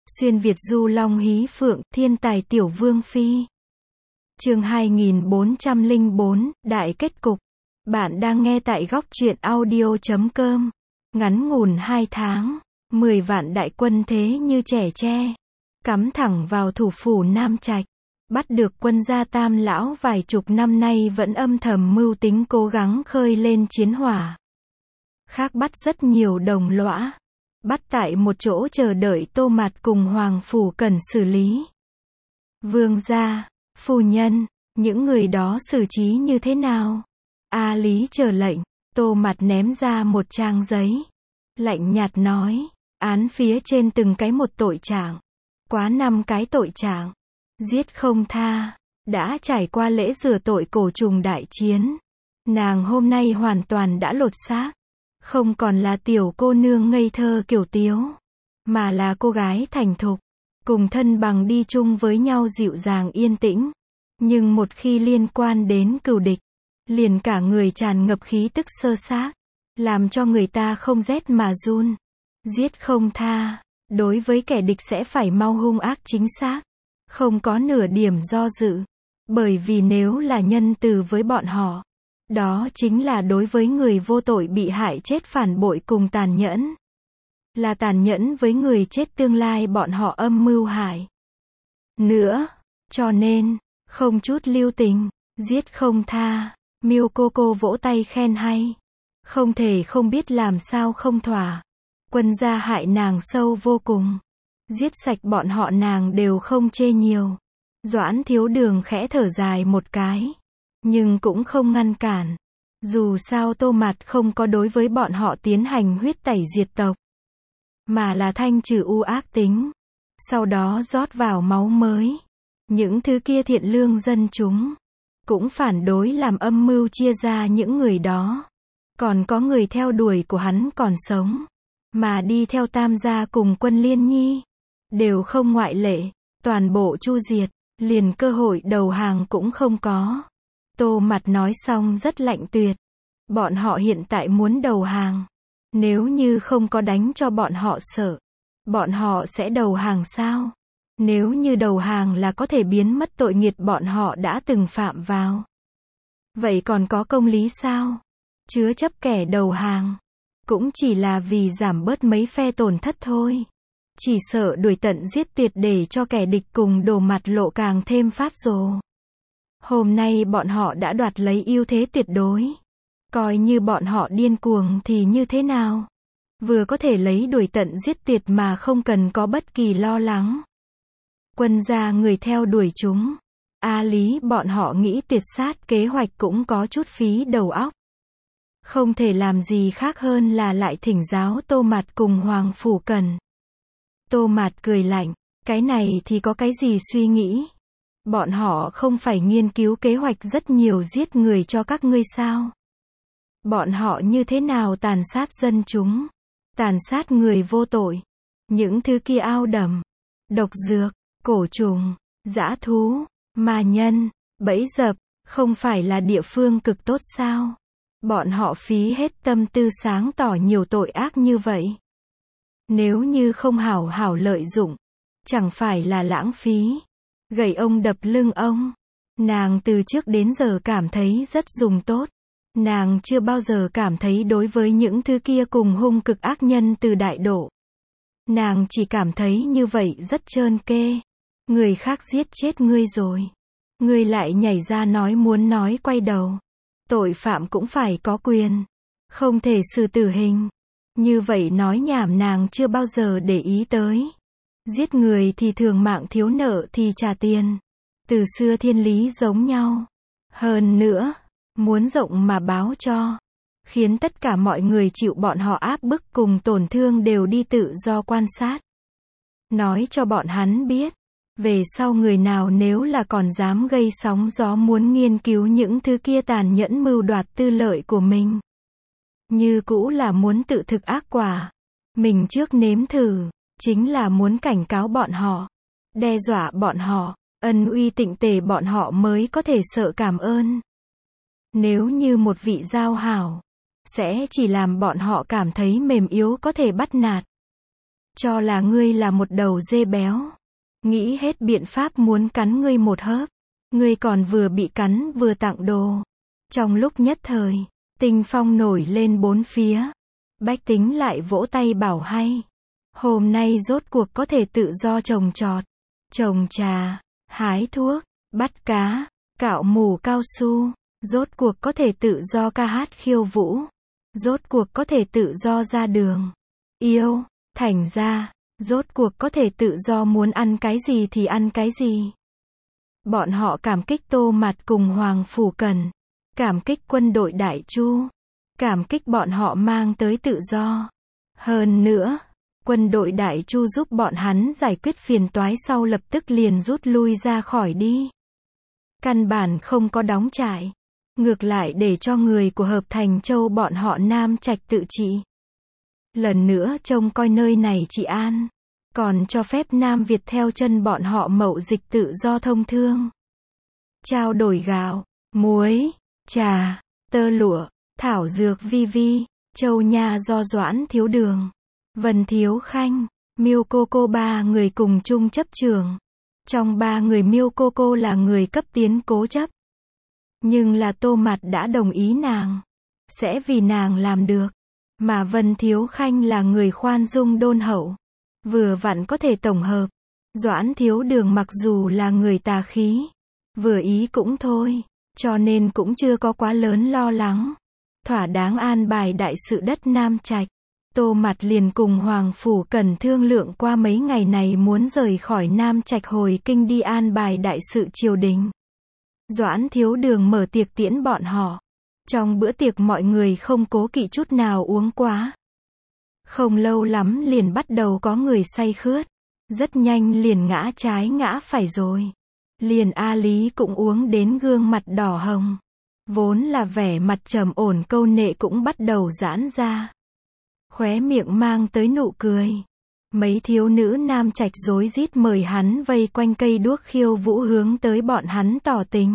Xuyên Việt du long hí phượng, thiên tài tiểu vương phi. Chương 2404, Đại kết cục. Bạn đang nghe tại góc truyện audio.com. Ngắn ngủn 2 tháng, 10 vạn đại quân thế như trẻ tre, cắm thẳng vào thủ phủ Nam Trạch, bắt được quân gia Tam lão vài chục năm nay vẫn âm thầm mưu tính cố gắng khơi lên chiến hỏa. Khác bắt rất nhiều đồng lõa, bắt tại một chỗ chờ đợi Tô Mạt cùng Hoàng Phủ Cần xử lý. Vương gia, phu nhân, những người đó xử trí như thế nào? A Lý chờ lệnh. Tô Mạt ném ra một trang giấy, lạnh nhạt nói, án phía trên từng cái một tội trạng, quá 5 cái tội trạng, giết không tha, đã trải qua lễ rửa tội cổ trùng đại chiến. Nàng hôm nay hoàn toàn đã lột xác, không còn là tiểu cô nương ngây thơ kiểu tiếu, mà là cô gái thành thục, cùng thân bằng đi chung với nhau dịu dàng yên tĩnh. Nhưng một khi liên quan đến cừu địch, liền cả người tràn ngập khí tức sơ xác, làm cho người ta không rét mà run. Giết không tha, đối với kẻ địch sẽ phải mau hung ác chính xác, không có nửa điểm do dự. Bởi vì nếu là nhân từ với bọn họ, đó chính là đối với người vô tội bị hại chết phản bội cùng tàn nhẫn. Là tàn nhẫn với người chết tương lai bọn họ âm mưu hại nữa. Cho nên, không chút lưu tình, giết không tha. Miêu cô cô vỗ tay khen hay. Không thể không biết làm sao không thỏa. Quân gia hại nàng sâu vô cùng. Giết sạch bọn họ nàng đều không chê nhiều. Doãn Thiếu Đường khẽ thở dài một cái, nhưng cũng không ngăn cản. Dù sao Tô Mạt không có đối với bọn họ tiến hành huyết tẩy diệt tộc, mà là thanh trừ u ác tính, sau đó rót vào máu mới. Những thứ kia thiện lương dân chúng cũng phản đối làm âm mưu chia ra những người đó. Còn có người theo đuổi của hắn còn sống, mà đi theo Tam gia cùng Quân Liên Nhi, đều không ngoại lệ, toàn bộ chu diệt, liền cơ hội đầu hàng cũng không có. Tô Mạt nói xong rất lạnh tuyệt. Bọn họ hiện tại muốn đầu hàng, nếu như không có đánh cho bọn họ sợ, bọn họ sẽ đầu hàng sao? Nếu như đầu hàng là có thể biến mất tội nghiệt bọn họ đã từng phạm vào, vậy còn có công lý sao? Chứa chấp kẻ đầu hàng, cũng chỉ là vì giảm bớt mấy phe tổn thất thôi. Chỉ sợ đuổi tận giết tuyệt để cho kẻ địch cùng đồ mặt lộ càng thêm phát rồ. Hôm nay bọn họ đã đoạt lấy ưu thế tuyệt đối. Coi như bọn họ điên cuồng thì như thế nào? Vừa có thể lấy đuổi tận giết tuyệt mà không cần có bất kỳ lo lắng. Quân gia người theo đuổi chúng. A Lý bọn họ nghĩ tuyệt sát kế hoạch cũng có chút phí đầu óc. Không thể làm gì khác hơn là lại thỉnh giáo Tô Mạt cùng Hoàng Phủ Cần. Tô Mạt cười lạnh, cái này thì có cái gì suy nghĩ? Bọn họ không phải nghiên cứu kế hoạch rất nhiều giết người cho các ngươi sao? Bọn họ như thế nào tàn sát dân chúng, tàn sát người vô tội, những thứ kia ao đầm, độc dược, cổ trùng, dã thú, ma nhân, bẫy dập, không phải là địa phương cực tốt sao? Bọn họ phí hết tâm tư sáng tỏ nhiều tội ác như vậy. Nếu như không hảo hảo lợi dụng, chẳng phải là lãng phí. Gậy ông đập lưng ông. Nàng từ trước đến giờ cảm thấy rất dùng tốt. Nàng chưa bao giờ cảm thấy đối với những thứ kia cùng hung cực ác nhân từ đại độ. Nàng chỉ cảm thấy như vậy rất trơn kê. Người khác giết chết ngươi rồi, ngươi lại nhảy ra nói muốn nói quay đầu. Tội phạm cũng phải có quyền, không thể xử tử hình. Như vậy nói nhảm nàng chưa bao giờ để ý tới. Giết người thì thường mạng, thiếu nợ thì trả tiền. Từ xưa thiên lý giống nhau. Hơn nữa, muốn rộng mà báo cho, khiến tất cả mọi người chịu bọn họ áp bức cùng tổn thương đều đi tự do quan sát. Nói cho bọn hắn biết, về sau người nào nếu là còn dám gây sóng gió muốn nghiên cứu những thứ kia tàn nhẫn mưu đoạt tư lợi của mình, như cũ là muốn tự thực ác quả. Mình trước nếm thử, chính là muốn cảnh cáo bọn họ, đe dọa bọn họ, ân uy tịnh tề bọn họ mới có thể sợ cảm ơn. Nếu như một vị giao hảo, sẽ chỉ làm bọn họ cảm thấy mềm yếu có thể bắt nạt. cho là ngươi là một đầu dê béo. Nghĩ hết biện pháp muốn cắn ngươi một hớp. Ngươi còn vừa bị cắn vừa tặng đồ. Trong lúc nhất thời, tinh phong nổi lên bốn phía. Bách tính lại vỗ tay bảo hay. Hôm nay rốt cuộc có thể tự do trồng trọt, trồng trà, hái thuốc, bắt cá, cạo mủ cao su. Rốt cuộc có thể tự do ca hát khiêu vũ. Rốt cuộc có thể tự do ra đường. Yêu, thành ra, rốt cuộc có thể tự do muốn ăn cái gì thì ăn cái gì. Bọn họ cảm kích Tô Mạt cùng Hoàng Phủ Cần. Cảm kích quân đội Đại Chu. Cảm kích bọn họ mang tới tự do. Hơn nữa, quân đội Đại Chu giúp bọn hắn giải quyết phiền toái sau lập tức liền rút lui ra khỏi đi. Căn bản không có đóng trại. Ngược lại để cho người của Hợp Thành Châu bọn họ Nam Trạch tự trị. Lần nữa trông coi nơi này trị an. Còn cho phép Nam Việt theo chân bọn họ mậu dịch tự do thông thương. Trao đổi gạo, muối, trà, tơ lụa, thảo dược vi, châu nha do Doãn Thiếu Đường, Vân Thiếu Khanh, Miêu Cô Cô ba người cùng chung chấp trường. Trong ba người Miêu Cô Cô là người cấp tiến cố chấp. Nhưng là Tô Mạt đã đồng ý nàng. Sẽ vì nàng làm được. Mà Vân Thiếu Khanh là người khoan dung đôn hậu. Vừa vặn có thể tổng hợp. Doãn Thiếu Đường mặc dù là người tà khí. Vừa ý cũng thôi. Cho nên cũng chưa có quá lớn lo lắng. Thỏa đáng an bài đại sự đất Nam Trạch. Tô Mạt liền cùng Hoàng Phủ Cần thương lượng qua mấy ngày này muốn rời khỏi Nam Trạch hồi kinh đi an bài đại sự triều đình. Doãn Thiếu Đường mở tiệc tiễn bọn họ. Trong bữa tiệc mọi người không cố kỵ chút nào uống quá. Không lâu lắm liền bắt đầu có người say khướt. Rất nhanh liền ngã trái ngã phải rồi. Liền A Lý cũng uống đến gương mặt đỏ hồng. Vốn là vẻ mặt trầm ổn câu nệ cũng bắt đầu giãn ra. Khóe miệng mang tới nụ cười. Mấy thiếu nữ Nam Trạch rối rít mời hắn vây quanh cây đuốc khiêu vũ hướng tới bọn hắn tỏ tình.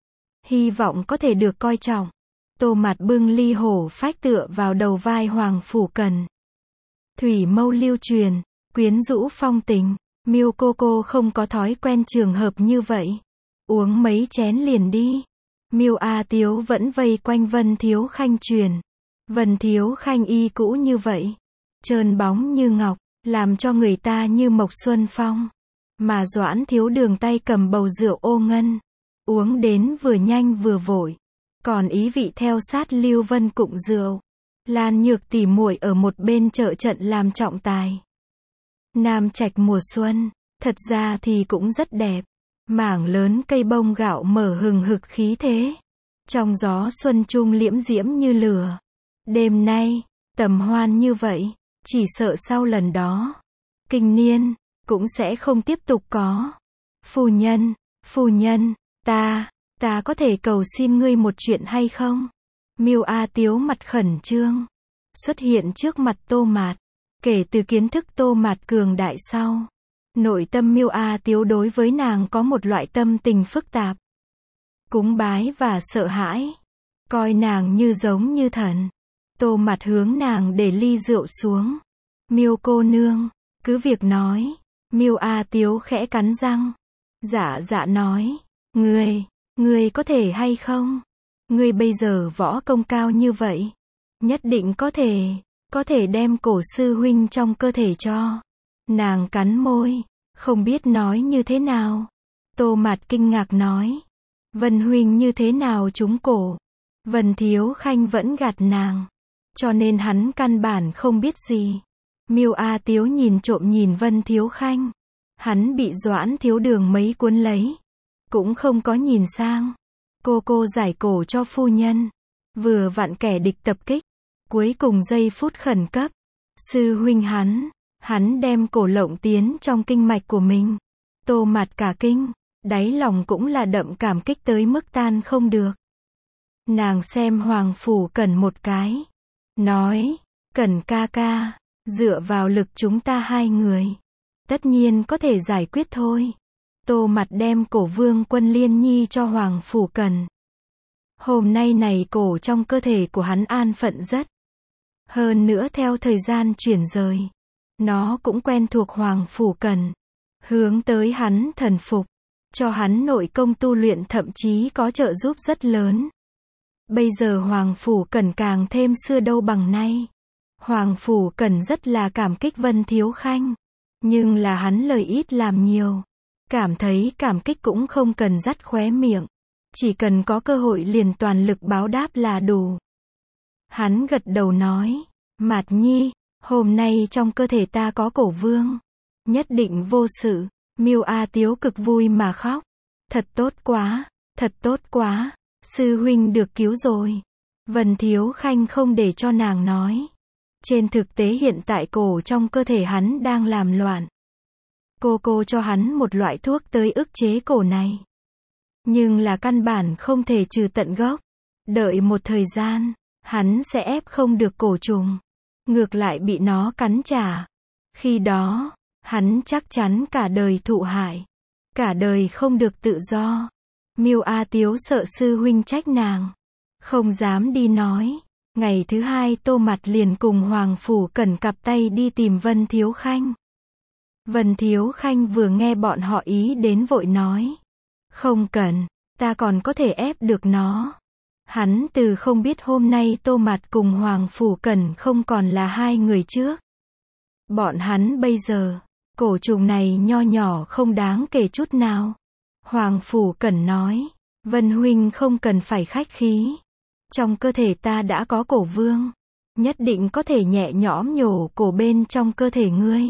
Hy vọng có thể được coi trọng. Tô Mạt bưng ly hổ phách tựa vào đầu vai Hoàng Phủ Cần. Thủy mâu lưu truyền, quyến rũ phong tình. Miêu Cô Cô không có thói quen trường hợp như vậy. Uống mấy chén liền đi. Miêu A Tiếu vẫn vây quanh Vân Thiếu Khanh truyền. Vân Thiếu Khanh y cũ như vậy. Trơn bóng như ngọc, làm cho người ta như mộc xuân phong. Mà Doãn Thiếu Đường tay cầm bầu rượu ô ngân. Uống đến vừa nhanh vừa vội. Còn ý vị theo sát Lưu Vân cụng rượu. Lan Nhược tỉ muội ở một bên trợ trận làm trọng tài. Nam Trạch mùa xuân, thật ra thì cũng rất đẹp. Mảng lớn cây bông gạo mở hừng hực khí thế. Trong gió xuân trung liễm diễm như lửa. Đêm nay, tầm hoan như vậy, chỉ sợ sau lần đó, kinh niên, cũng sẽ không tiếp tục có. Phu nhân, ta có thể cầu xin ngươi một chuyện hay không? Miêu A Tiếu mặt khẩn trương, xuất hiện trước mặt Tô Mạt. Kể từ kiến thức Tô Mạt cường đại sau, nội tâm Miêu A Tiếu đối với nàng có một loại tâm tình phức tạp. Cúng bái và sợ hãi. Coi nàng như giống như thần. Tô Mạt hướng nàng để ly rượu xuống. Miêu cô nương, cứ việc nói. Miêu A Tiếu khẽ cắn răng. Dạ nói. Ngươi có thể hay không? Ngươi bây giờ võ công cao như vậy. Nhất định có thể đem cổ sư huynh trong cơ thể cho. Nàng cắn môi, không biết nói như thế nào. Tô Mạt kinh ngạc nói. Vân huynh như thế nào trúng cổ? Vân Thiếu Khanh vẫn gạt nàng. Cho nên hắn căn bản không biết gì. Miêu A Tiếu nhìn trộm nhìn Vân Thiếu Khanh. Hắn bị Doãn Thiếu Đường mấy cuốn lấy. Cũng không có nhìn sang. Cô giải cổ cho phu nhân. Vừa vặn kẻ địch tập kích. Cuối cùng giây phút khẩn cấp. Sư huynh hắn đem cổ lộng tiến trong kinh mạch của mình. Tô Mạt cả kinh. Đáy lòng cũng là đậm cảm kích tới mức tan không được. Nàng xem Hoàng Phủ Cần một cái. Nói, Cần ca ca, dựa vào lực chúng ta hai người. Tất nhiên có thể giải quyết thôi. Tô Mạt đem cổ Vương Quân Liên Nhi cho Hoàng Phủ Cần. Hôm nay này cổ trong cơ thể của hắn an phận rất. Hơn nữa theo thời gian chuyển rời. Nó cũng quen thuộc Hoàng Phủ Cẩn. Hướng tới hắn thần phục. Cho hắn nội công tu luyện thậm chí có trợ giúp rất lớn. Bây giờ Hoàng Phủ Cẩn càng thêm xưa đâu bằng nay. Hoàng Phủ Cẩn rất là cảm kích Vân Thiếu Khanh. Nhưng là hắn lời ít làm nhiều. Cảm thấy cảm kích cũng không cần dắt khóe miệng. Chỉ cần có cơ hội liền toàn lực báo đáp là đủ. Hắn gật đầu nói, Mạt Nhi, hôm nay trong cơ thể ta có Cổ Vương. Nhất định vô sự. Miêu A Tiếu cực vui mà khóc. Thật tốt quá, thật tốt quá, sư huynh được cứu rồi. Vân Thiếu Khanh không để cho nàng nói. Trên thực tế hiện tại cổ trong cơ thể hắn đang làm loạn. Cô cho hắn một loại thuốc tới ức chế cổ này. Nhưng là căn bản không thể trừ tận gốc. Đợi một thời gian, hắn sẽ ép không được cổ trùng. Ngược lại bị nó cắn trả. Khi đó, hắn chắc chắn cả đời thụ hại. Cả đời không được tự do. Miêu A Tiếu sợ sư huynh trách nàng. Không dám đi nói. Ngày thứ hai Tô Mặt liền cùng Hoàng Phủ Cẩn cặp tay đi tìm Vân Thiếu Khanh. Vân Thiếu Khanh vừa nghe bọn họ ý đến vội nói. Không cần, ta còn có thể ép được nó. Hắn từ không biết hôm nay Tô Mặt cùng Hoàng Phủ Cẩn không còn là hai người trước. Bọn hắn bây giờ, cổ trùng này nho nhỏ không đáng kể chút nào. Hoàng Phủ Cẩn nói, Vân huynh không cần phải khách khí. Trong cơ thể ta đã có Cổ Vương. Nhất định có thể nhẹ nhõm nhổ cổ bên trong cơ thể ngươi.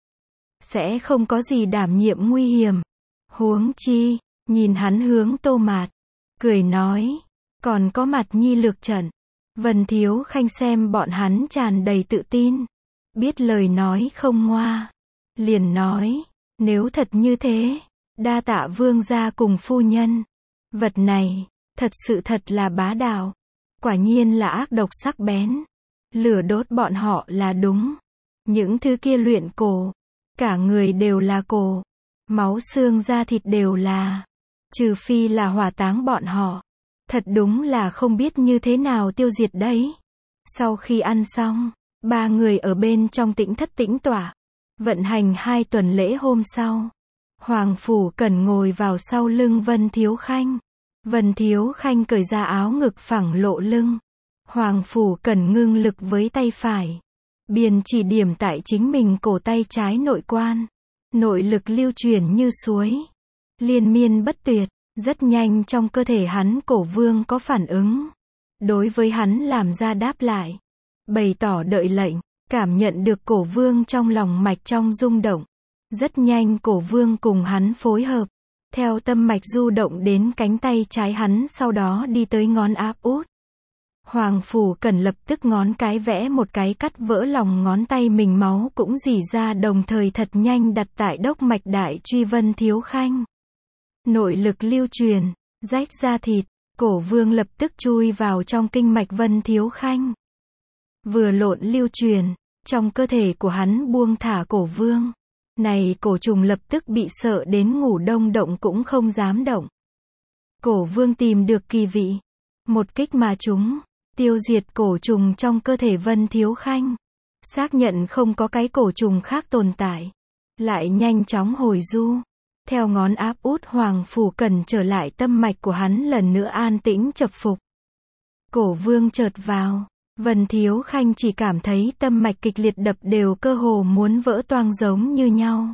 Sẽ không có gì đảm nhiệm nguy hiểm. Huống chi, nhìn hắn hướng Tô Mạt. Cười nói, còn có Mạt Nhi lược trận. Vân Thiếu Khanh xem bọn hắn tràn đầy tự tin. Biết lời nói không ngoa. Liền nói, nếu thật như thế, đa tạ vương gia cùng phu nhân. Vật này, thật sự thật là bá đạo. Quả nhiên là ác độc sắc bén. Lửa đốt bọn họ là đúng. Những thứ kia luyện cổ. Cả người đều là cổ. Máu xương da thịt đều là. Trừ phi là hỏa táng bọn họ. Thật đúng là không biết như thế nào tiêu diệt đấy. Sau khi ăn xong, ba người ở bên trong tĩnh thất tĩnh tọa. Vận hành 2 tuần lễ hôm sau. Hoàng Phủ Cẩn ngồi vào sau lưng Vân Thiếu Khanh. Vân Thiếu Khanh cởi ra áo ngực phẳng lộ lưng. Hoàng Phủ Cẩn ngưng lực với tay phải. Biên chỉ điểm tại chính mình cổ tay trái nội quan. Nội lực lưu chuyển như suối. Liên miên bất tuyệt. Rất nhanh trong cơ thể hắn Cổ Vương có phản ứng. Đối với hắn làm ra đáp lại. Bày tỏ đợi lệnh. Cảm nhận được Cổ Vương trong lòng mạch trong rung động. Rất nhanh Cổ Vương cùng hắn phối hợp. Theo tâm mạch du động đến cánh tay trái hắn sau đó đi tới ngón áp út. Hoàng Phủ Cẩn lập tức ngón cái vẽ một cái cắt vỡ lòng ngón tay mình máu cũng rỉ ra đồng thời thật nhanh đặt tại đốc mạch đại truy Vân Thiếu Khanh. Nội lực lưu truyền, rách da thịt, Cổ Vương lập tức chui vào trong kinh mạch Vân Thiếu Khanh. Vừa lộn lưu truyền, trong cơ thể của hắn buông thả Cổ Vương. Này cổ trùng lập tức bị sợ đến ngủ đông động cũng không dám động. Cổ Vương tìm được kỳ vị. Một kích mà trúng, tiêu diệt cổ trùng trong cơ thể Vân Thiếu Khanh. Xác nhận không có cái cổ trùng khác tồn tại. Lại nhanh chóng hồi du. Theo ngón áp út Hoàng Phủ Cẩn trở lại tâm mạch của hắn lần nữa an tĩnh chập phục. Cổ Vương chợt vào. Vân Thiếu Khanh chỉ cảm thấy tâm mạch kịch liệt đập đều cơ hồ muốn vỡ toang giống như nhau.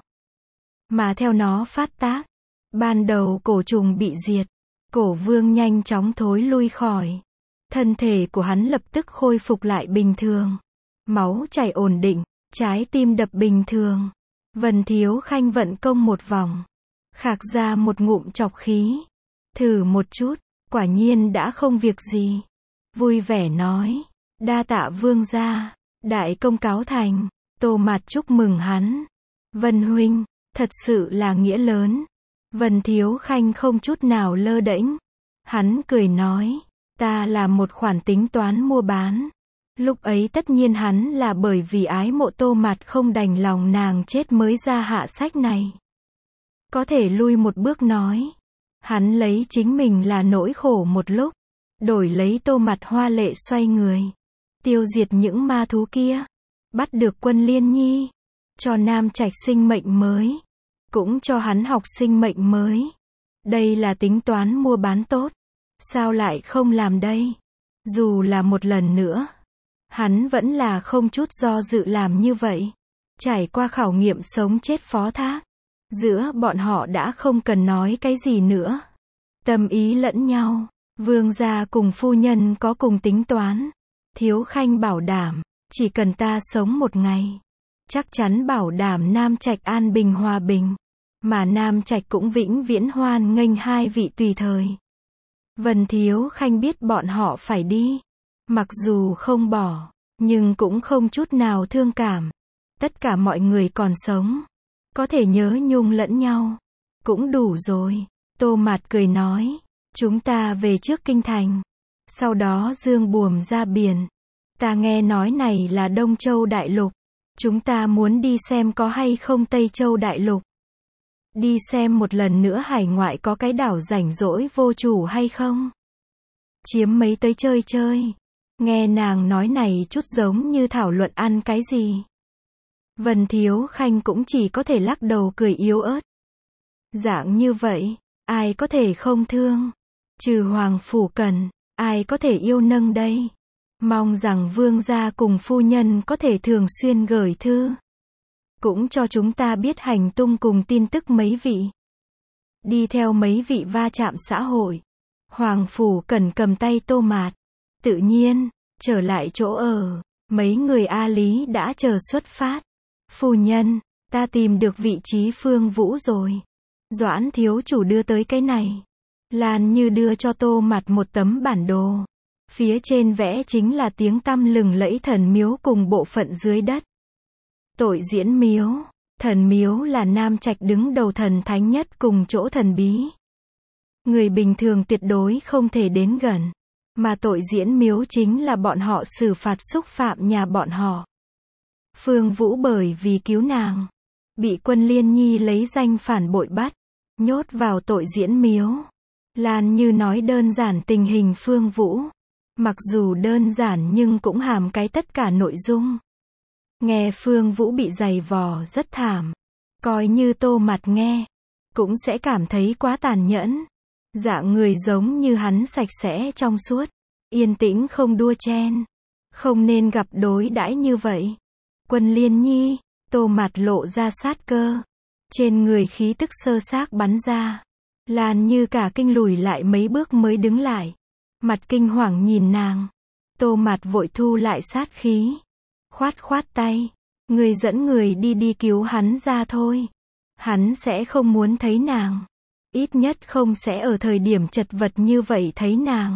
Mà theo nó phát tác, ban đầu cổ trùng bị diệt, Cổ Vương nhanh chóng thối lui khỏi. Thân thể của hắn lập tức khôi phục lại bình thường. Máu chảy ổn định, trái tim đập bình thường. Vân Thiếu Khanh vận công một vòng, khạc ra một ngụm trọc khí. Thử một chút, quả nhiên đã không việc gì. Vui vẻ nói. Đa tạ vương gia, đại công cáo thành. Tô Mạt chúc mừng hắn. Vân huynh, thật sự là nghĩa lớn. Vân Thiếu Khanh không chút nào lơ đễnh. Hắn cười nói, ta là một khoản tính toán mua bán. Lúc ấy tất nhiên hắn là bởi vì ái mộ Tô Mạt không đành lòng nàng chết mới ra hạ sách này. Có thể lui một bước nói. Hắn lấy chính mình là nỗi khổ một lúc. Đổi lấy Tô Mạt hoa lệ xoay người. Tiêu diệt những ma thú kia. Bắt được Quân Liên Nhi. cho Nam Trạch sinh mệnh mới, cũng cho hắn học sinh mệnh mới. Đây là tính toán mua bán tốt. Sao lại không làm đây? Dù là một lần nữa, hắn vẫn là không chút do dự làm như vậy. Trải qua khảo nghiệm sống chết phó thác, giữa bọn họ đã không cần nói cái gì nữa. Tâm ý lẫn nhau, vương gia cùng phu nhân có cùng tính toán. Thiếu Khanh bảo đảm, chỉ cần ta sống một ngày, chắc chắn bảo đảm Nam Trạch an bình hòa bình, mà Nam Trạch cũng vĩnh viễn hoan nghênh hai vị tùy thời. Vân Thiếu Khanh biết bọn họ phải đi, mặc dù không bỏ, nhưng cũng không chút nào thương cảm. Tất cả mọi người còn sống, có thể nhớ nhung lẫn nhau, cũng đủ rồi. Tô Mạt cười nói, chúng ta về trước kinh thành, sau đó dương buồm ra biển. Ta nghe nói này là Đông Châu Đại Lục, chúng ta muốn đi xem có hay không Tây Châu Đại Lục. Đi xem một lần nữa hải ngoại có cái đảo rảnh rỗi vô chủ hay không? Chiếm mấy tới chơi chơi. Nghe nàng nói này chút giống như thảo luận ăn cái gì. Vân Thiếu Khanh cũng chỉ có thể lắc đầu cười yếu ớt. Dạng như vậy, ai có thể không thương? Trừ Hoàng Phủ Cần, ai có thể yêu nâng đây? Mong rằng vương gia cùng phu nhân có thể thường xuyên gửi thư, cũng cho chúng ta biết hành tung cùng tin tức mấy vị. Đi theo mấy vị va chạm xã hội. Hoàng Phủ Cần cầm tay Tô Mạt. Tự nhiên, trở lại chỗ ở, mấy người A Lý đã chờ xuất phát. Phu nhân, ta tìm được vị trí Phương Vũ rồi. Doãn thiếu chủ đưa tới cái này. Lan Như đưa cho Tô Mạt một tấm bản đồ. Phía trên vẽ chính là tiếng tăm lừng lẫy thần miếu cùng bộ phận dưới đất. Tội diễn miếu. Thần miếu là Nam Trạch đứng đầu thần thánh nhất cùng chỗ thần bí. Người bình thường tuyệt đối không thể đến gần. Mà tội diễn miếu chính là bọn họ xử phạt xúc phạm nhà bọn họ. Phương Vũ bởi vì cứu nàng, bị Quân Liên Nhi lấy danh phản bội bắt, nhốt vào tội diễn miếu. Lan Như nói đơn giản tình hình Phương Vũ. Mặc dù đơn giản nhưng cũng hàm cái tất cả nội dung. Nghe Phương Vũ bị giày vò rất thảm. Coi như Tô Mạt nghe, cũng sẽ cảm thấy quá tàn nhẫn. Dạng người giống như hắn sạch sẽ trong suốt, yên tĩnh không đua chen. Không nên gặp đối đãi như vậy. Quân Liên Nhi, Tô Mạt lộ ra sát cơ. Trên người khí tức sơ xác bắn ra. Lan Như cả kinh lùi lại mấy bước mới đứng lại. Mặt kinh hoàng nhìn nàng. Tô Mạt vội thu lại sát khí. Khoát khoát tay. Người dẫn người đi cứu hắn ra thôi. Hắn sẽ không muốn thấy nàng. Ít nhất không sẽ ở thời điểm chật vật như vậy thấy nàng.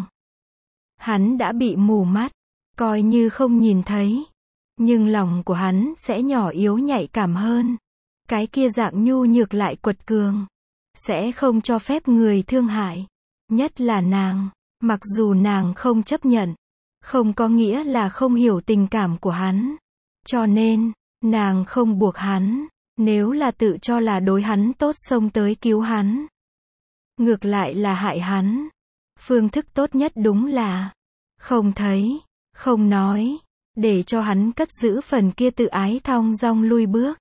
Hắn đã bị mù mắt. Coi như không nhìn thấy. Nhưng lòng của hắn sẽ nhỏ yếu nhạy cảm hơn. Cái kia dạng nhu nhược lại quật cường. Sẽ không cho phép người thương hại. Nhất là nàng. Mặc dù nàng không chấp nhận. Không có nghĩa là không hiểu tình cảm của hắn. Cho nên, nàng không buộc hắn. Nếu là tự cho là đối hắn tốt xông tới cứu hắn. Ngược lại là hại hắn. Phương thức tốt nhất đúng là không thấy, không nói. Để cho hắn cất giữ phần kia tự ái thong dong lui bước.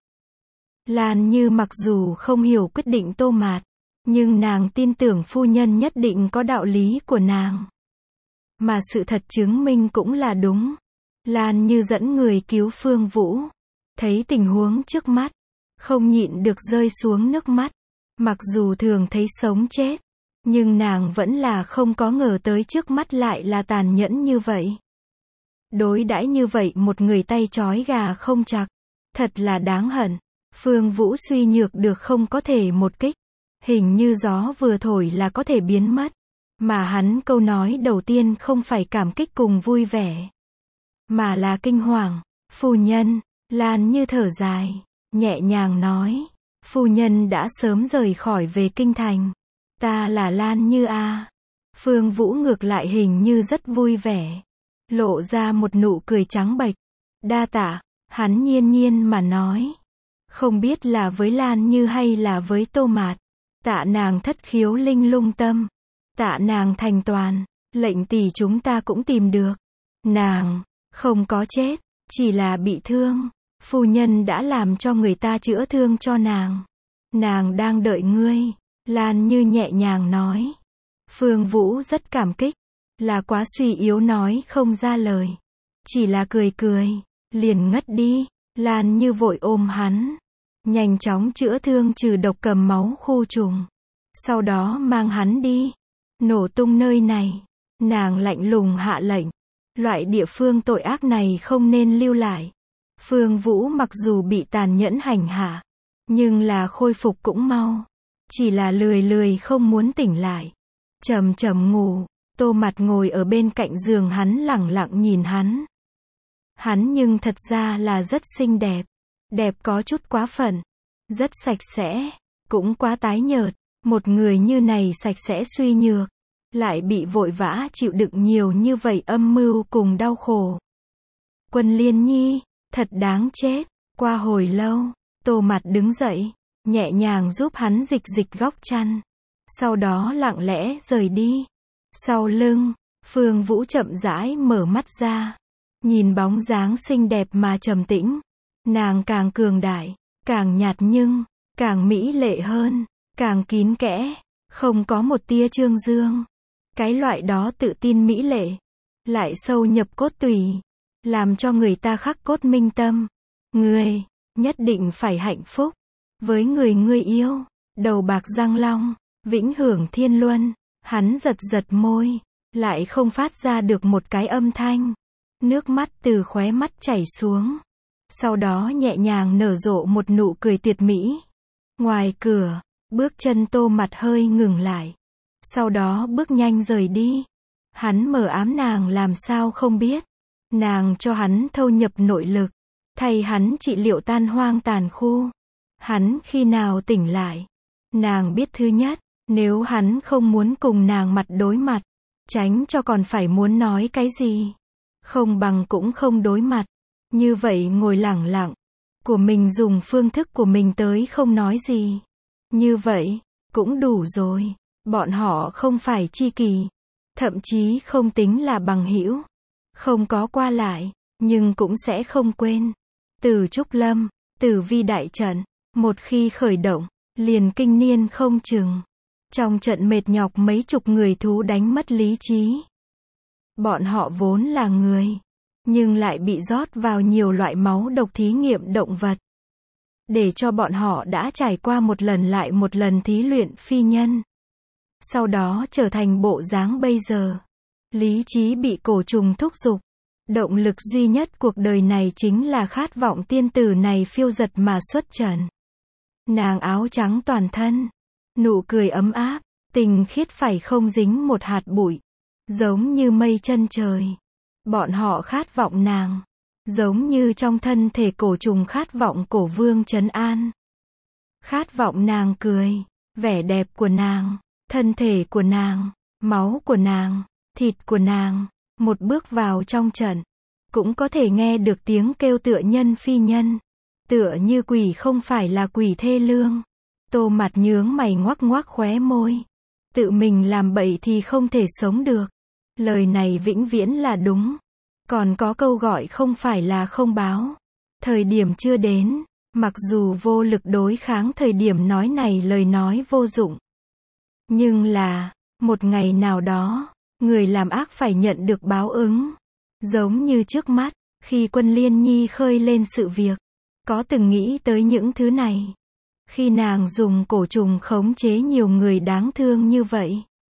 Lan Như mặc dù không hiểu quyết định Tô Mạt, nhưng nàng tin tưởng phu nhân nhất định có đạo lý của nàng. Mà sự thật chứng minh cũng là đúng. Lan Như dẫn người cứu Phương Vũ. Thấy tình huống trước mắt, không nhịn được rơi xuống nước mắt. Mặc dù thường thấy sống chết, nhưng nàng vẫn là không có ngờ tới trước mắt lại là tàn nhẫn như vậy. Đối đãi như vậy một người tay trói gà không chặt. Thật là đáng hận. Phương Vũ suy nhược được không có thể một kích. Hình như gió vừa thổi là có thể biến mất. Mà hắn câu nói đầu tiên không phải cảm kích cùng vui vẻ, mà là kinh hoàng. Phu nhân, Lan Như thở dài, nhẹ nhàng nói. Phu nhân đã sớm rời khỏi về kinh thành. Ta là Lan Như a. Phương Vũ ngược lại hình như rất vui vẻ. Lộ ra một nụ cười trắng bệch. Đa tạ, hắn nhiên nhiên mà nói. Không biết là với Lan Như hay là với Tô Mạt. Tạ nàng thất khiếu linh lung tâm. Tạ nàng thành toàn. Lệnh tỷ chúng ta cũng tìm được. Nàng không có chết, chỉ là bị thương. Phu nhân đã làm cho người ta chữa thương cho nàng. Nàng đang đợi ngươi. Lan Như nhẹ nhàng nói. Phương Vũ rất cảm kích. Là quá suy yếu nói không ra lời. Chỉ là cười cười. Liền ngất đi. Lan Như vội ôm hắn. Nhanh chóng chữa thương trừ độc cầm máu khu trùng. Sau đó mang hắn đi. Nổ tung nơi này. Nàng lạnh lùng hạ lệnh. Loại địa phương tội ác này không nên lưu lại. Phương Vũ mặc dù bị tàn nhẫn hành hạ. Nhưng là khôi phục cũng mau. Chỉ là lười không muốn tỉnh lại. Chầm chậm ngủ. Tô Mặt ngồi ở bên cạnh giường hắn lẳng lặng nhìn hắn. Hắn nhưng thật ra là rất xinh đẹp. Đẹp có chút quá phận. Rất sạch sẽ. Cũng quá tái nhợt. Một người như này sạch sẽ suy nhược. Lại bị vội vã chịu đựng nhiều như vậy âm mưu cùng đau khổ. Quân Liên Nhi, thật đáng chết. Qua hồi lâu, Tô Mặt đứng dậy, nhẹ nhàng giúp hắn dịch góc chăn. Sau đó lặng lẽ rời đi. Sau lưng, Phương Vũ chậm rãi mở mắt ra. Nhìn bóng dáng xinh đẹp mà trầm tĩnh. Nàng càng cường đại, càng nhạt nhưng, càng mỹ lệ hơn, càng kín kẽ, không có một tia trương dương. Cái loại đó tự tin mỹ lệ, lại sâu nhập cốt tủy, làm cho người ta khắc cốt minh tâm. Ngươi, nhất định phải hạnh phúc, với người ngươi yêu, đầu bạc răng long, vĩnh hưởng thiên luân. Hắn giật môi, lại không phát ra được một cái âm thanh. Nước mắt từ khóe mắt chảy xuống. Sau đó nhẹ nhàng nở rộ một nụ cười tuyệt mỹ. Ngoài cửa, bước chân Tô Mặt hơi ngừng lại. Sau đó bước nhanh rời đi. Hắn mờ ám nàng làm sao không biết. Nàng cho hắn thâu nhập nội lực. Thay hắn trị liệu tan hoang tàn khu. Hắn khi nào tỉnh lại. Nàng biết thứ nhất, nếu hắn không muốn cùng nàng mặt đối mặt. Tránh cho còn phải muốn nói cái gì. Không bằng cũng không đối mặt. Như vậy ngồi lẳng lặng. Của mình dùng phương thức của mình tới không nói gì. Như vậy, cũng đủ rồi. Bọn họ không phải tri kỷ. Thậm chí không tính là bằng hữu. Không có qua lại, nhưng cũng sẽ không quên. Từ Trúc Lâm, Tử Vi đại trận, một khi khởi động, liền kinh niên không chừng. Trong trận mệt nhọc mấy chục người thú đánh mất lý trí. Bọn họ vốn là người, nhưng lại bị rót vào nhiều loại máu độc thí nghiệm động vật. Để cho bọn họ đã trải qua một lần lại một lần thí luyện phi nhân. Sau đó trở thành bộ dáng bây giờ. Lý trí bị cổ trùng thúc giục. Động lực duy nhất cuộc đời này chính là khát vọng tiên tử này phiêu giật mà xuất trần. Nàng áo trắng toàn thân. Nụ cười ấm áp, tình khiết phải không dính một hạt bụi. Giống như mây chân trời. Bọn họ khát vọng nàng. Giống như trong thân thể cổ trùng khát vọng cổ vương trấn an. Khát vọng nàng cười. Vẻ đẹp của nàng. Thân thể của nàng. Máu của nàng. Thịt của nàng. Một bước vào trong trận. Cũng có thể nghe được tiếng kêu tựa nhân phi nhân. Tựa như quỷ không phải là quỷ thê lương. Tô Mặt nhướng mày ngoắc khóe môi. Tự mình làm bậy thì không thể sống được. Lời này vĩnh viễn là đúng. Còn có câu gọi không phải là không báo. Thời điểm chưa đến. Mặc dù vô lực đối kháng thời điểm nói này lời nói vô dụng. Nhưng là, một ngày nào đó, người làm ác phải nhận được báo ứng. Giống như trước mắt, khi Quân Liên Nhi khơi lên sự việc. Có từng nghĩ tới những thứ này. Khi nàng dùng cổ trùng khống chế nhiều người đáng thương như vậy.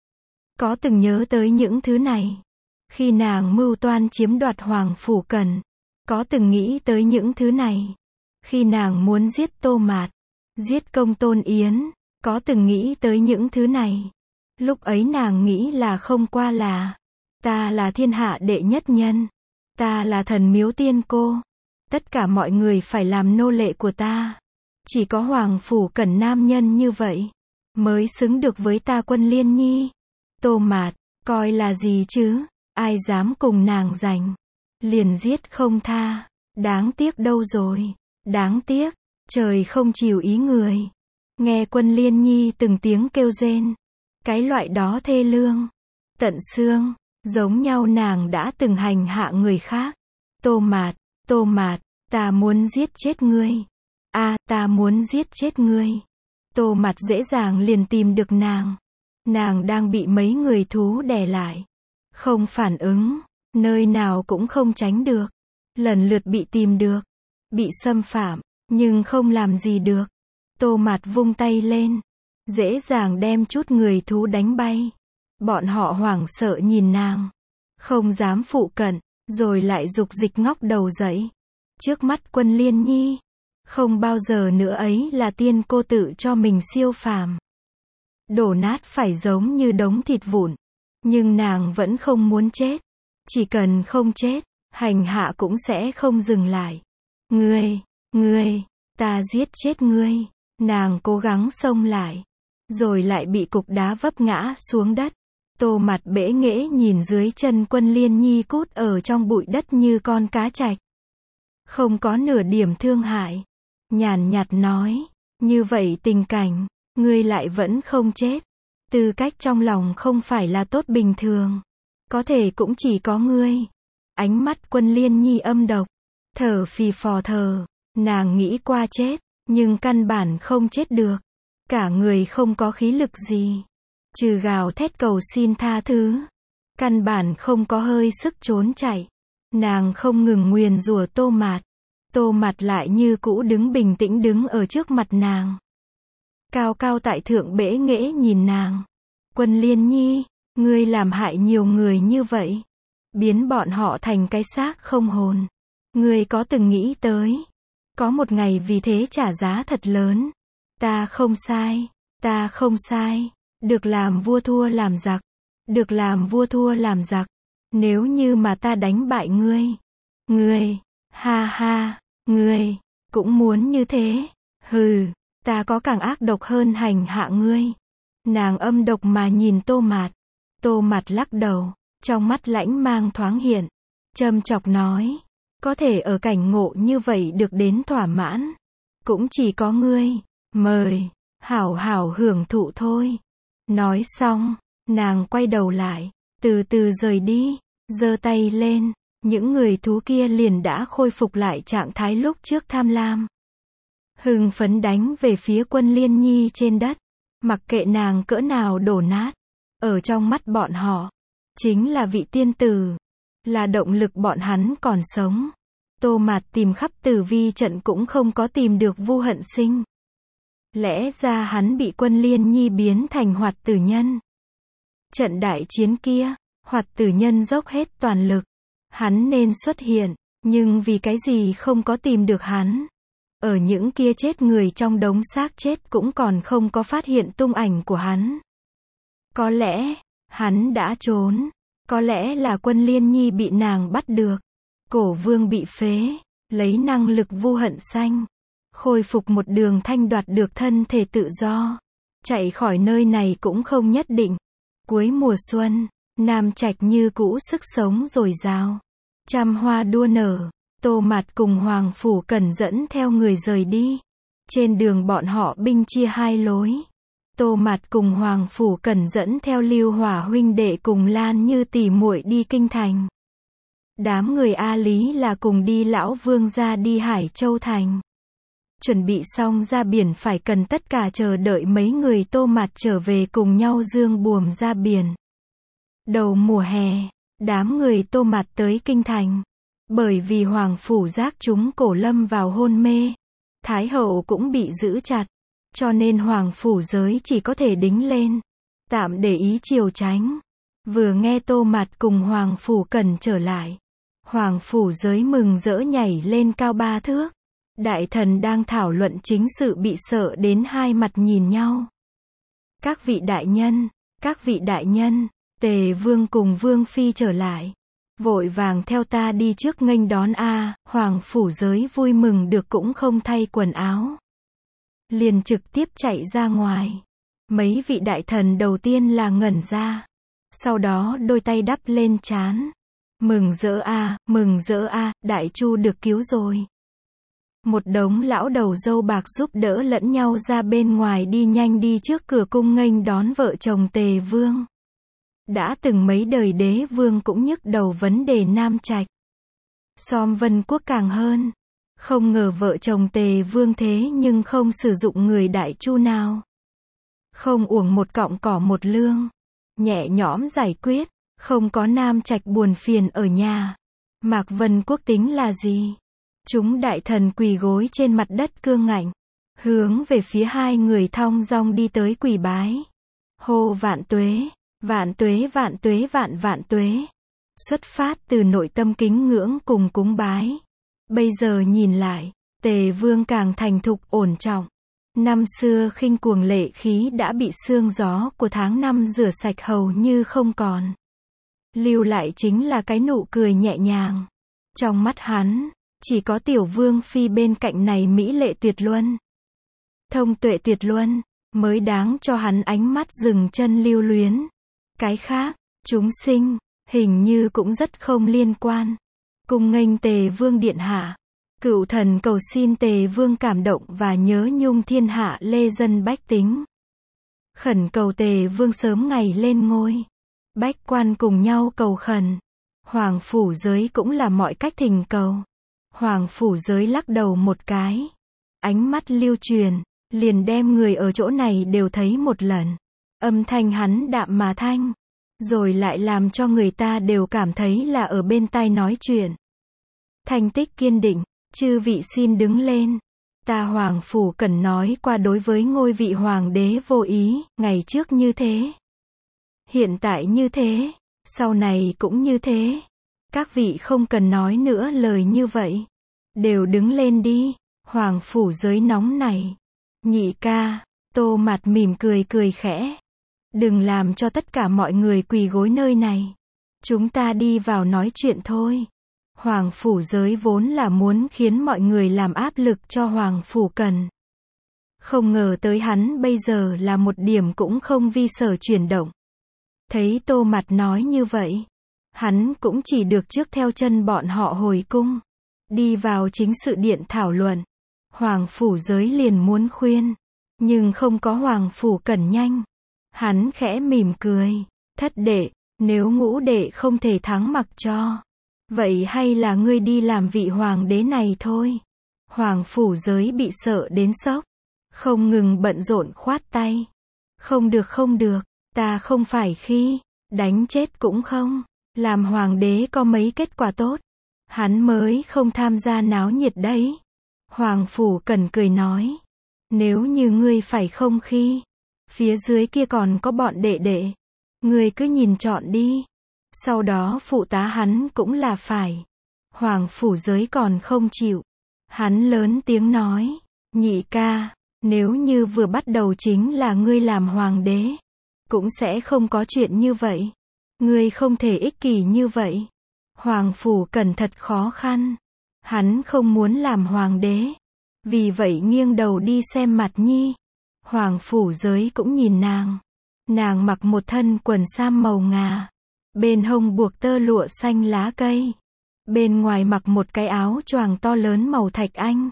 Có từng nhớ tới những thứ này. Khi nàng mưu toan chiếm đoạt Hoàng Phủ Cẩn. Có từng nghĩ tới những thứ này. Khi nàng muốn giết Tô Mạt. Giết Công Tôn Yến. Có từng nghĩ tới những thứ này. Lúc ấy nàng nghĩ là không qua là. Ta là thiên hạ đệ nhất nhân. Ta là thần miếu tiên cô. Tất cả mọi người phải làm nô lệ của ta. Chỉ có Hoàng Phủ Cẩn nam nhân như vậy. Mới xứng được với ta Quân Liên Nhi. Tô Mạt, coi là gì chứ? Ai dám cùng nàng giành. Liền giết không tha. Đáng tiếc đâu rồi. Đáng tiếc. Trời không chiều ý người. Nghe Quân Liên Nhi từng tiếng kêu rên. Cái loại đó thê lương. Tận xương. Giống nhau nàng đã từng hành hạ người khác. Tô Mạt, Ta muốn giết chết ngươi. Ta muốn giết chết ngươi. Tô Mạt dễ dàng liền tìm được nàng. Nàng đang bị mấy người thú đè lại. Không phản ứng, nơi nào cũng không tránh được. Lần lượt bị tìm được, bị xâm phạm, nhưng không làm gì được. Tô Mạt vung tay lên, dễ dàng đem chút người thú đánh bay. Bọn họ hoảng sợ nhìn nàng, không dám phụ cận, rồi lại dục dịch ngóc đầu dậy. Trước mắt Quân Liên Nhi, không bao giờ nữa ấy là tiên cô tự cho mình siêu phàm. Đổ nát phải giống như đống thịt vụn. Nhưng nàng vẫn không muốn chết. Chỉ cần không chết, hành hạ cũng sẽ không dừng lại. Ngươi, ta giết chết ngươi. Nàng cố gắng xông lại, rồi lại bị cục đá vấp ngã xuống đất. Tô Mạt bẽ nghễ nhìn dưới chân Quân Liên Nhi cút ở trong bụi đất như con cá trạch. Không có nửa điểm thương hại. Nhàn nhạt nói, như vậy tình cảnh, ngươi lại vẫn không chết. Tư cách trong lòng không phải là tốt bình thường. Có thể cũng chỉ có ngươi. Ánh mắt Quân Liên Nhi âm độc. Thở phì phò thở. Nàng nghĩ qua chết, nhưng căn bản không chết được. Cả người không có khí lực gì. Trừ gào thét cầu xin tha thứ. Căn bản không có hơi sức trốn chạy. Nàng không ngừng nguyền rủa Tô Mạt. Tô Mạt lại như cũ đứng bình tĩnh đứng ở trước mặt nàng. Cao cao tại thượng bẽ nghễ nhìn nàng. Quân Liên Nhi, ngươi làm hại nhiều người như vậy. Biến bọn họ thành cái xác không hồn. Ngươi có từng nghĩ tới. Có một ngày vì thế trả giá thật lớn. Ta không sai. Được làm vua thua làm giặc. Được làm vua thua làm giặc. Nếu như mà ta đánh bại ngươi. Ngươi, ngươi, cũng muốn như thế. Hừ, ta có càng ác độc hơn hành hạ ngươi. Nàng âm độc mà nhìn Tô Mạt. Tô Mạt lắc đầu, trong mắt lãnh mang thoáng hiện. Châm chọc nói, có thể ở cảnh ngộ như vậy được đến thỏa mãn. Cũng chỉ có ngươi, mời, hảo hảo hưởng thụ thôi. Nói xong, nàng quay đầu lại, từ từ rời đi, giơ tay lên, những người thú kia liền đã khôi phục lại trạng thái lúc trước tham lam. Hưng phấn đánh về phía Quân Liên Nhi trên đất, mặc kệ nàng cỡ nào đổ nát. Ở trong mắt bọn họ, chính là vị tiên tử, là động lực bọn hắn còn sống. Tô Mạt tìm khắp tử vi trận cũng không có tìm được Vu Hận Sinh. Lẽ ra hắn bị Quân Liên Nhi biến thành Hoạt Tử Nhân. Trận đại chiến kia, Hoạt Tử Nhân dốc hết toàn lực. Hắn nên xuất hiện, nhưng vì cái gì không có tìm được hắn. Ở những kia chết người trong đống xác chết cũng còn không có phát hiện tung ảnh của hắn. Có lẽ, hắn đã trốn. Có lẽ là Quân Liên Nhi bị nàng bắt được. Cổ Vương bị phế, lấy năng lực Vu Hận Xanh. Khôi phục một đường thanh đoạt được thân thể tự do. Chạy khỏi nơi này cũng không nhất định. Cuối mùa xuân, Nam Trạch như cũ sức sống dồi dào. Trăm hoa đua nở. Tô Mạt cùng Hoàng Phủ Cần dẫn theo người rời đi. Trên đường bọn họ binh chia hai lối. Tô Mạt cùng Hoàng Phủ Cần dẫn theo Lưu Hỏa huynh đệ cùng Lan Như tỷ muội đi kinh thành. Đám người A Lý là cùng đi Lão Vương gia đi Hải Châu thành. Chuẩn bị xong ra biển phải cần tất cả chờ đợi mấy người Tô Mạt trở về cùng nhau dương buồm ra biển. Đầu mùa hè, đám người Tô Mạt tới kinh thành. Bởi vì Hoàng Phủ giác chúng Cổ lâm vào hôn mê. Thái hậu cũng bị giữ chặt. Cho nên Hoàng Phủ giới chỉ có thể đính lên. Tạm để ý triều tránh. Vừa nghe Tô Mạt cùng Hoàng Phủ Cần trở lại. Hoàng Phủ giới mừng rỡ nhảy lên cao 3 thước. Đại thần đang thảo luận chính sự bị sợ đến hai mặt nhìn nhau. Các vị đại nhân, Tề Vương cùng Vương Phi trở lại. Vội vàng theo ta đi trước nghênh đón a. Hoàng Phủ giới vui mừng được cũng không thay quần áo. Liền trực tiếp chạy ra ngoài. Mấy vị đại thần đầu tiên là ngẩn ra. Sau đó đôi tay đắp lên trán. Mừng rỡ a, Đại Chu được cứu rồi. Một đống lão đầu râu bạc giúp đỡ lẫn nhau ra bên ngoài đi nhanh đi trước cửa cung nghênh đón vợ chồng Tề Vương. Đã từng mấy đời đế vương cũng nhức đầu vấn đề Nam Trạch. Som Vân Quốc càng hơn. Không ngờ vợ chồng Tề Vương thế nhưng không sử dụng người đại chu nào. Không uổng một cọng cỏ một lương. Nhẹ nhõm giải quyết, không có nam trạch buồn phiền ở nhà. Mạc Vân Quốc tính là gì? Chúng đại thần quỳ gối trên mặt đất cương ngạnh, hướng về phía hai người thong dong đi tới quỳ bái. Hô vạn tuế, vạn tuế vạn tuế vạn vạn tuế. Xuất phát từ nội tâm kính ngưỡng cùng cúng bái. Bây giờ nhìn lại, Tề Vương càng thành thục ổn trọng. Năm xưa khinh cuồng lệ khí đã bị sương gió của tháng năm rửa sạch hầu như không còn. Lưu lại chính là cái nụ cười nhẹ nhàng. Trong mắt hắn, chỉ có tiểu vương phi bên cạnh này mỹ lệ tuyệt luân, thông tuệ tuyệt luân, mới đáng cho hắn ánh mắt dừng chân lưu luyến. Cái khác, chúng sinh, hình như cũng rất không liên quan. Cung nghênh Tề Vương điện hạ. Cựu thần cầu xin Tề Vương cảm động và nhớ nhung thiên hạ lê dân bách tính. Khẩn cầu Tề Vương sớm ngày lên ngôi. Bách quan cùng nhau cầu khẩn. Hoàng phủ giới cũng là mọi cách thỉnh cầu. Hoàng phủ giới lắc đầu một cái. Ánh mắt lưu truyền, liền đem người ở chỗ này đều thấy một lần. Âm thanh hắn đạm mà thanh, rồi lại làm cho người ta đều cảm thấy là ở bên tai nói chuyện. Thành tích kiên định, chư vị xin đứng lên. Ta Hoàng phủ cần nói qua đối với ngôi vị hoàng đế vô ý, ngày trước như thế, hiện tại như thế, sau này cũng như thế. Các vị không cần nói nữa lời như vậy. Đều đứng lên đi. Hoàng phủ giới nóng này. Nhị ca, Tô Mạt mỉm cười cười khẽ. Đừng làm cho tất cả mọi người quỳ gối nơi này. Chúng ta đi vào nói chuyện thôi. Hoàng phủ giới vốn là muốn khiến mọi người làm áp lực cho Hoàng phủ cần. Không ngờ tới hắn bây giờ là một điểm cũng không vi sở chuyển động. Thấy Tô Mạt nói như vậy, hắn cũng chỉ được trước theo chân bọn họ hồi cung. Đi vào chính sự điện thảo luận. Hoàng phủ giới liền muốn khuyên, nhưng không có Hoàng phủ cẩn nhanh. Hắn khẽ mỉm cười. Thất đệ, nếu ngũ đệ không thể thắng mặc cho, vậy hay là ngươi đi làm vị hoàng đế này thôi. Hoàng phủ giới bị sợ đến sốc, không ngừng bận rộn khoát tay. Không được không được, ta không phải khi, đánh chết cũng không. Làm hoàng đế có mấy kết quả tốt, hắn mới không tham gia náo nhiệt đấy. Hoàng phủ cần cười nói, nếu như ngươi phải không khi, phía dưới kia còn có bọn đệ đệ, ngươi cứ nhìn chọn đi. Sau đó phụ tá hắn cũng là phải. Hoàng phủ giới còn không chịu. Hắn lớn tiếng nói, nhị ca, nếu như vừa bắt đầu chính là ngươi làm hoàng đế, cũng sẽ không có chuyện như vậy. Ngươi không thể ích kỷ như vậy. Hoàng phủ cần thật khó khăn. Hắn không muốn làm hoàng đế. Vì vậy nghiêng đầu đi xem Mạt Nhi. Hoàng phủ giới cũng nhìn nàng. Nàng mặc một thân quần sam màu ngà. Bên hông buộc tơ lụa xanh lá cây. Bên ngoài mặc một cái áo choàng to lớn màu thạch anh.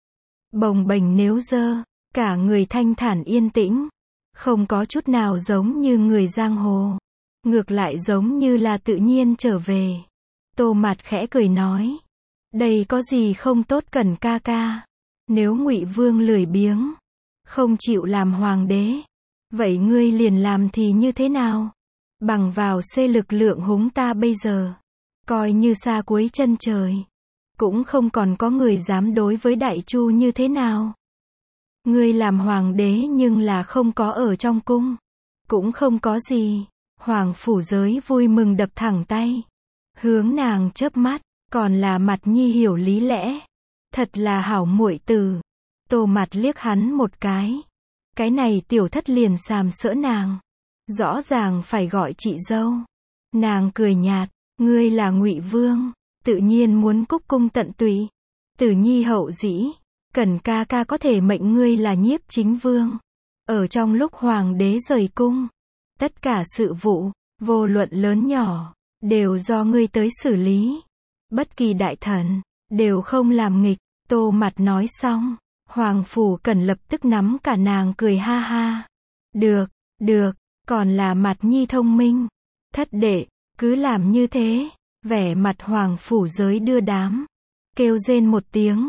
Bồng bềnh nếu dơ, cả người thanh thản yên tĩnh. Không có chút nào giống như người giang hồ. Ngược lại giống như là tự nhiên trở về. Tô Mạt khẽ cười nói, đây có gì không tốt Cần ca ca. Nếu Ngụy Vương lười biếng, không chịu làm hoàng đế, vậy ngươi liền làm thì như thế nào? Bằng vào xê lực lượng húng ta bây giờ, coi như xa cuối chân trời, cũng không còn có người dám đối với Đại Chu như thế nào. Ngươi làm hoàng đế nhưng là không có ở trong cung, cũng không có gì. Hoàng phủ giới vui mừng đập thẳng tay, hướng nàng chớp mắt, còn là Mạt Nhi hiểu lý lẽ, thật là hảo muội tử. Tô Mạt liếc hắn một cái này tiểu thất liền sàm sỡ nàng, rõ ràng phải gọi chị dâu. Nàng cười nhạt, ngươi là Ngụy Vương, tự nhiên muốn cúc cung tận tụy. Tử Nhi hậu dĩ, Cần ca ca có thể mệnh ngươi là Nhiếp Chính Vương. Ở trong lúc hoàng đế rời cung, tất cả sự vụ, vô luận lớn nhỏ, đều do ngươi tới xử lý. Bất kỳ đại thần, đều không làm nghịch. Tô Mạt nói xong, Hoàng phủ Cần lập tức nắm cả nàng cười ha ha. Được, được, còn là Mạt Nhi thông minh. Thất đệ, cứ làm như thế. Vẻ mặt Hoàng phủ giới đưa đám, kêu rên một tiếng,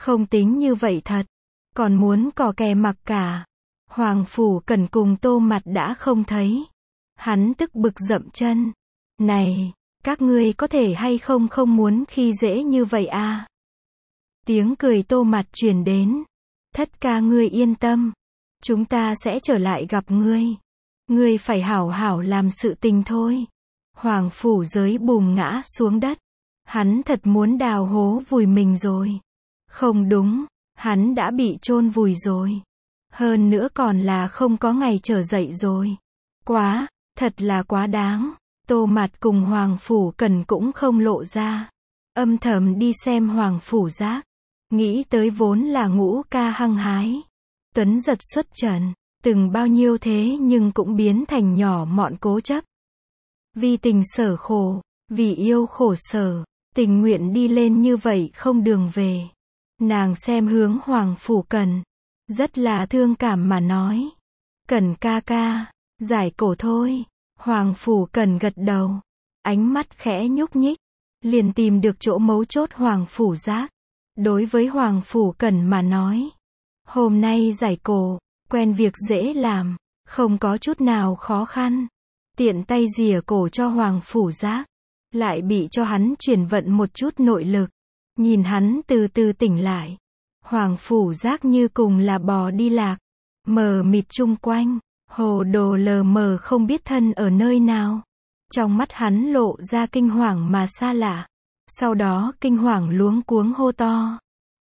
Không tính như vậy thật. Còn muốn cò kè mặc cả. Hoàng Phủ Cần cùng Tô Mặt đã không thấy. Hắn tức bực dậm chân. Này, các ngươi có thể hay không không muốn khi dễ như vậy à? Tiếng cười Tô Mặt truyền đến. Thất ca ngươi yên tâm. Chúng ta sẽ trở lại gặp ngươi. Ngươi phải hảo hảo làm sự tình thôi. Hoàng Phủ Giới bùm ngã xuống đất. Hắn thật muốn đào hố vùi mình rồi. Không đúng, hắn đã bị chôn vùi rồi. Hơn nữa còn là không có ngày trở dậy rồi. Quá, thật là quá đáng. Tô Mặt cùng Hoàng Phủ Cần cũng không lộ ra. Âm thầm đi xem Hoàng Phủ Giác. Nghĩ tới vốn là Ngũ ca hăng hái. Tuấn giật xuất trần. Từng bao nhiêu thế nhưng cũng biến thành nhỏ mọn cố chấp. Vì tình sở khổ, vì yêu khổ sở, tình nguyện đi lên như vậy không đường về. Nàng xem hướng Hoàng Phủ Cần, rất là thương cảm mà nói. Cần ca ca, giải cổ thôi. Hoàng Phủ Cần gật đầu, ánh mắt khẽ nhúc nhích, liền tìm được chỗ mấu chốt Hoàng Phủ Giác. Đối với Hoàng Phủ Cần mà nói, hôm nay giải cổ, quen việc dễ làm, không có chút nào khó khăn. Tiện tay rìa cổ cho Hoàng Phủ Giác, lại bị cho hắn chuyển vận một chút nội lực. Nhìn hắn từ từ tỉnh lại. Hoàng Phủ Giác như cùng là bò đi lạc. Mờ mịt chung quanh. Hồ đồ lờ mờ không biết thân ở nơi nào. Trong mắt hắn lộ ra kinh hoàng mà xa lạ. Sau đó kinh hoàng luống cuống hô to.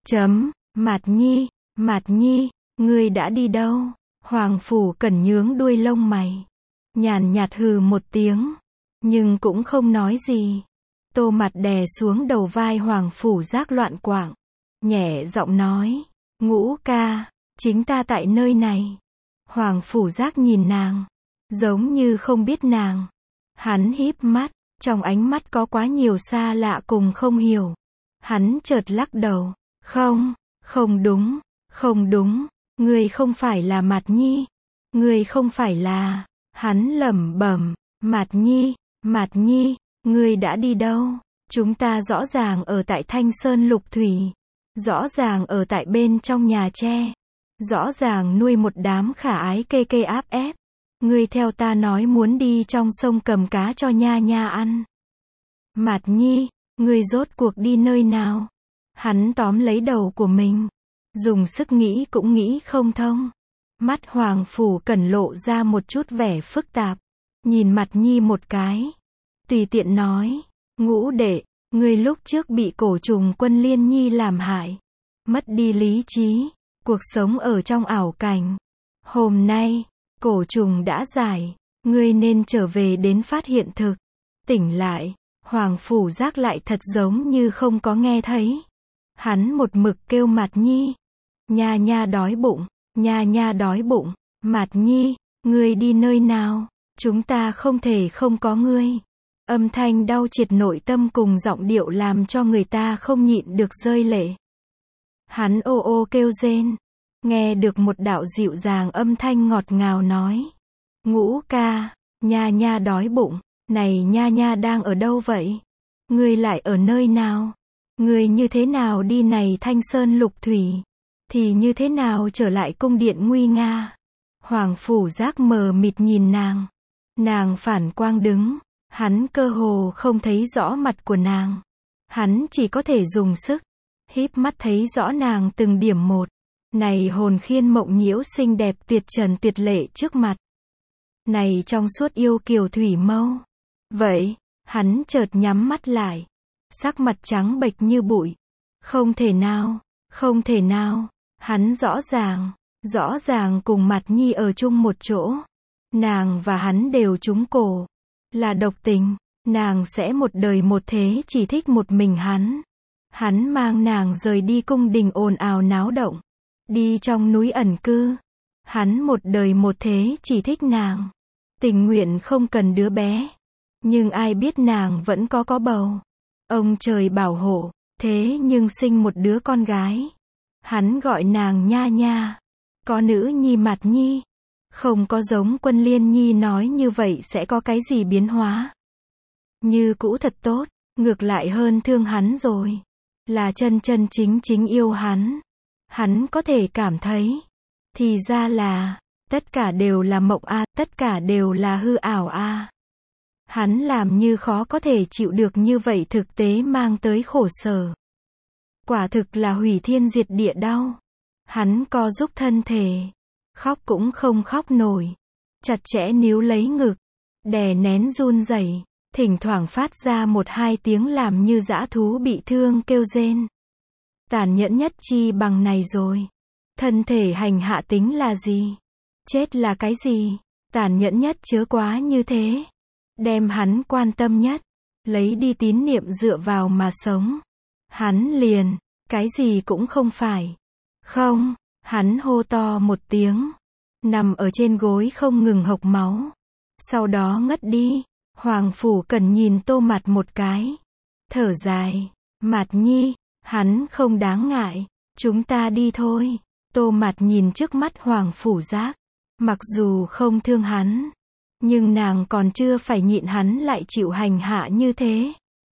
Mạt Nhi, ngươi đã đi đâu? Hoàng Phủ Cần nhướng đuôi lông mày. Nhàn nhạt hừ một tiếng. Nhưng cũng không nói gì. Tô Mặt đè xuống đầu vai Hoàng Phủ Giác loạn quạng. Nhẹ giọng nói. Ngũ ca, chính ta tại nơi này. Hoàng Phủ Giác nhìn nàng. Giống như không biết nàng. Hắn híp mắt. Trong ánh mắt có quá nhiều xa lạ cùng không hiểu. Hắn chợt lắc đầu. Không đúng. Ngươi không phải là Mạt Nhi. Ngươi không phải là. Hắn lẩm bẩm. Mạt Nhi, ngươi đã đi đâu? Chúng ta rõ ràng ở tại Thanh Sơn Lục Thủy. Rõ ràng ở tại bên trong nhà tre. Rõ ràng nuôi một đám khả ái kê kê áp ép. Ngươi theo ta nói muốn đi trong sông cầm cá cho nha nha ăn. Mạt Nhi, ngươi rốt cuộc đi nơi nào? Hắn tóm lấy đầu của mình. Dùng sức nghĩ cũng nghĩ không thông. Mắt Hoàng Phủ Cần lộ ra một chút vẻ phức tạp. Nhìn Mạt Nhi một cái. Tùy tiện nói. Ngũ đệ, ngươi lúc trước bị cổ trùng Quân Liên Nhi làm hại. Mất đi lý trí. Cuộc sống ở trong ảo cảnh. Hôm nay, cổ trùng đã giải. Ngươi nên trở về đến phát hiện thực. Tỉnh lại. Hoàng Phủ Giác lại thật giống như không có nghe thấy. Hắn một mực kêu Mạt Nhi. Nha nha đói bụng. Nha nha đói bụng. Mạt Nhi, ngươi đi nơi nào? Chúng ta không thể không có ngươi. Âm thanh đau triệt nội tâm cùng giọng điệu làm cho người ta không nhịn được rơi lệ. Hắn ô ô kêu rên. Nghe được một đạo dịu dàng âm thanh ngọt ngào nói. Ngũ ca, nha nha đói bụng. Này nha nha đang ở đâu vậy? Ngươi lại ở nơi nào? Ngươi như thế nào đi này Thanh Sơn Lục Thủy? Thì như thế nào trở lại cung điện nguy nga? Hoàng Phủ Giác mờ mịt nhìn nàng. Nàng phản quang đứng. Hắn cơ hồ không thấy rõ mặt của nàng. Hắn chỉ có thể dùng sức. Híp mắt thấy rõ nàng từng điểm một. Này hồn khiên mộng nhiễu xinh đẹp tuyệt trần tuyệt lệ trước mặt. Này trong suốt yêu kiều thủy mâu. Vậy, hắn chợt nhắm mắt lại. Sắc mặt trắng bệch như bụi. Không thể nào. Hắn rõ ràng cùng Mạt Nhi ở chung một chỗ. Nàng và hắn đều trúng cổ. Là độc tình. Nàng sẽ một đời một thế chỉ thích một mình hắn. Hắn mang nàng rời đi cung đình ồn ào náo động. Đi trong núi ẩn cư. Hắn một đời một thế chỉ thích nàng. Tình nguyện không cần đứa bé. Nhưng ai biết nàng vẫn có bầu. Ông trời bảo hộ. Thế nhưng sinh một đứa con gái. Hắn gọi nàng nha nha. Có nữ nhi Mạt Nhi. Không có giống Quân Liên Nhi nói như vậy sẽ có cái gì biến hóa. Như cũ thật tốt. Ngược lại hơn thương hắn rồi. là chân chân chính chính yêu hắn. Hắn có thể cảm thấy, thì ra là, tất cả đều là mộng a, tất cả đều là hư ảo a. Hắn làm như khó có thể chịu được như vậy thực tế mang tới khổ sở. Quả thực là hủy thiên diệt địa đau. Hắn co giúp thân thể, khóc cũng không khóc nổi, chặt chẽ níu lấy ngực, đè nén run rẩy, thỉnh thoảng phát ra một hai tiếng làm như dã thú bị thương kêu rên. Tàn nhẫn nhất chi bằng này rồi. Thân thể hành hạ tính là gì? Chết là cái gì? Tàn nhẫn nhất chớ quá như thế. Đem hắn quan tâm nhất, lấy đi tín niệm dựa vào mà sống. Hắn liền, cái gì cũng không phải. Không, hắn hô to một tiếng, nằm ở trên gối không ngừng hộc máu. Sau đó ngất đi. Hoàng Phủ Cần nhìn Tô Mạt một cái, thở dài, Mạt Nhi, hắn không đáng ngại, chúng ta đi thôi. Tô Mạt nhìn trước mắt Hoàng Phủ Giác, mặc dù không thương hắn, nhưng nàng còn chưa phải nhịn hắn lại chịu hành hạ như thế.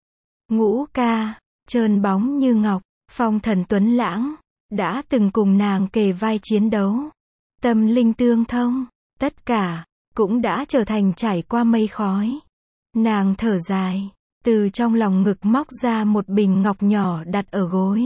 Ngũ ca, trơn bóng như ngọc, phong thần tuấn lãng, đã từng cùng nàng kề vai chiến đấu, tâm linh tương thông, tất cả cũng đã trở thành trải qua mây khói. Nàng thở dài, từ trong lòng ngực móc ra một bình ngọc nhỏ đặt ở gối.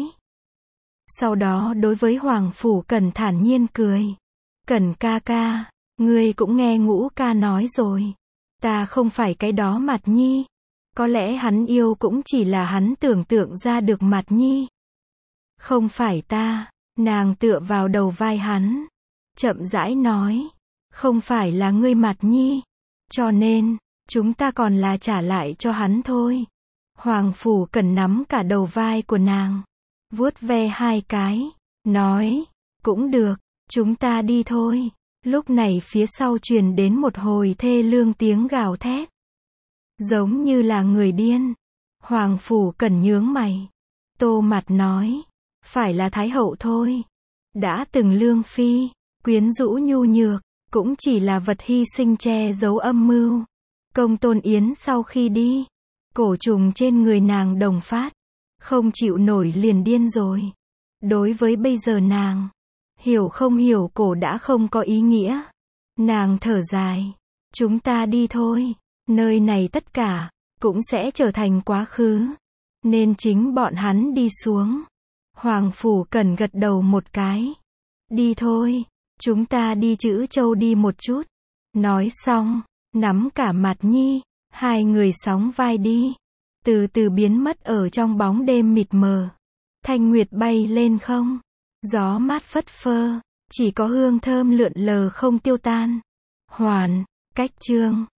Sau đó đối với Hoàng Phủ Cần thản nhiên cười. Cần ca ca, ngươi cũng nghe Ngũ ca nói rồi. Ta không phải cái đó Mạt Nhi. Có lẽ hắn yêu cũng chỉ là hắn tưởng tượng ra được Mạt Nhi. Không phải ta, nàng tựa vào đầu vai hắn. Chậm rãi nói, không phải là ngươi Mạt Nhi. Cho nên, chúng ta còn là trả lại cho hắn thôi. Hoàng Phủ Cần nắm cả đầu vai của nàng, vuốt ve hai cái, nói, cũng được, chúng ta đi thôi. Lúc này phía sau truyền đến một hồi thê lương tiếng gào thét. Giống như là người điên. Hoàng Phủ Cần nhướng mày. Tô Mạt nói, phải là Thái hậu thôi. Đã từng lương phi, quyến rũ nhu nhược, cũng chỉ là vật hy sinh che giấu âm mưu. Công Tôn Yến sau khi đi, cổ trùng trên người nàng đồng phát, không chịu nổi liền điên rồi. Đối với bây giờ nàng, hiểu không hiểu cổ đã không có ý nghĩa. Nàng thở dài, chúng ta đi thôi, nơi này tất cả cũng sẽ trở thành quá khứ, nên chính bọn hắn đi xuống. Hoàng Phủ Cần gật đầu một cái. Đi thôi, chúng ta đi Trữ Châu đi một chút. Nói xong, nắm cả Mạt Nhi, hai người sóng vai đi, từ từ biến mất ở trong bóng đêm mịt mờ. Thanh nguyệt bay lên không, gió mát phất phơ, chỉ có hương thơm lượn lờ không tiêu tan. Hoàn, cách chương